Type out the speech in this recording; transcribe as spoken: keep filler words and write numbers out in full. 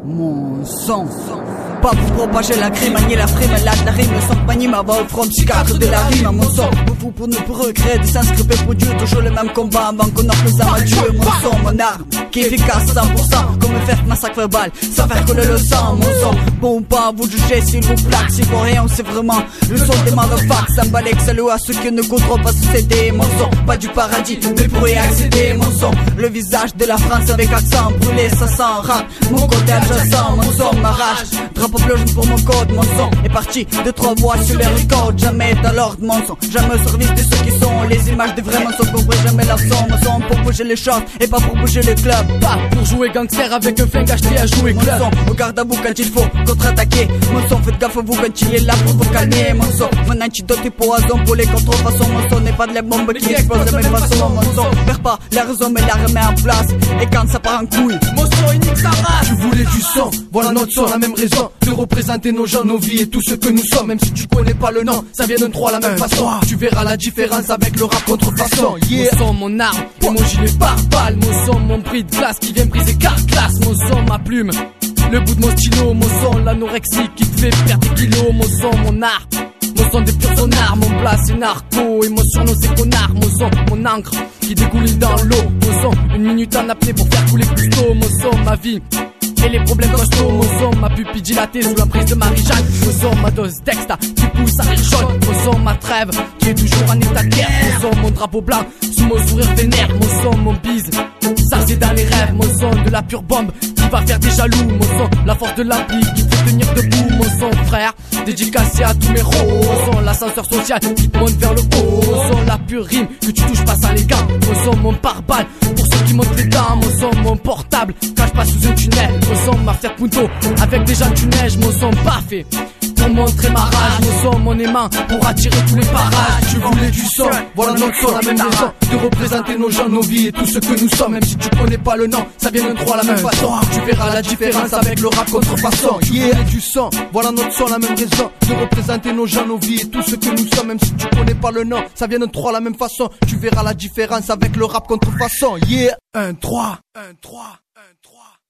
mon son. Pas pour propager la crime, manier la frime, la de la rime, le sang manie ma voix au front, psychiatre de la rime à mon son. Beaucoup pour nous pour recréer, de s'inscrire pour Dieu, toujours le même combat avant qu'on offre les armes à Dieu. Mon son, mon arme, qui est efficace cent pour cent, comme me faire massacre verbal, sans faire couler le sang. Mon son, bon ou pas, vous jugez s'il vous plaque, si pour rien, c'est vraiment le son des motherfuckers. Ça me balai que salut à ceux qui ne contrôlent pas société. Mon son, pas du paradis, mais pour y accéder. Mon son, le visage de la France avec accent brûlé, ça sent rap. Mon côté adjacent, mon son m'arrache. Drapeau bleu jaune pour mon code, mon son est parti de trois voix sur les records. Jamais dans l'ordre, mon son, jamais au service de ceux qui sont les images des vrais mensonges. Compris jamais la son, mon son pour bouger les choses et pas pour bouger les clubs. Pas pour jouer gangster avec un flingue acheté à jouer mon club. Mon son, au garde à vous quand il faut contre-attaquer. Mon son, faites gaffe à vous quand il est là pour vous calmer. Mon son, mon antidote est poison pour les contrefaçons. Mon son n'est pas de la bombe qui explose de mes façons. Mon son, perd pas la raison mais la remet en place. Et quand ça part en couille, mon son il nique sa race. Tu voulais du sang, voilà notre son, la même raison de représenter nos gens, nos vies et tout ce que nous sommes. Même si tu connais pas le nom, ça vient d'un trois la même façon. Tu verras la différence avec le rap contrefaçon. Yeah. Mon son, mon arme, et mon gilet pare-balles. Mon son, mon prix de glace qui vient briser carclasse. Mon son, ma plume, le bout de mon stylo. Mon son, l'anorexie qui te fait perdre des kilos. Mon son, mon art, mon son des purs sonars. Mon plat c'est narco, et mon surnom c'est connard. Mon son, mon encre qui dégoule dans l'eau. Mon son, une minute en apnée pour faire couler plus tôt. Mon son, ma vie et les problèmes costauds. Mon son, ma pupille dilatée sous l'emprise de Marie-Jeanne. Mon son, ma dose d'exta qui pousse à rire jaune. Mon son, ma trêve qui est toujours en état de guerre. Mon son, mon drapeau blanc sous mon sourire vénère. Mon son, mon bise, ça c'est dans les rêves. Mon son, de la pure bombe qui va faire des jaloux. Mon son, la force de l'appli qui te fait tenir debout. Mon son, frère, dédicacé à tous mes rôles. Mon son, l'ascenseur social qui te monte vers le haut. Mon son, la pure rime que tu touches pas sans les gants. Mon son, mon pare-balles pour ceux qui montent les dents. Mon son, mon portable quand je passe sous un tunnel. Mon son, ma Fiat Punto avec des jantes du neige. Mon son, pas fait pour montrer ma rage. Mon son, mon aimant pour attirer tous les parages. Tu voulais du son, voilà notre son, la même raison de représenter nos gens, nos vies et tout ce que nous sommes. Même si tu connais pas le nom, ça vient d'un trois la même façon. Tu verras la différence avec le rap contrefaçon. Tu voulais du son, voilà notre son, la même raison de représenter nos gens, nos vies et tout ce que nous sommes. Même si tu connais pas le nom, ça vient d'un trois la même façon. Tu verras la différence avec le rap contrefaçon. Yeah, un trois, un trois, un trois.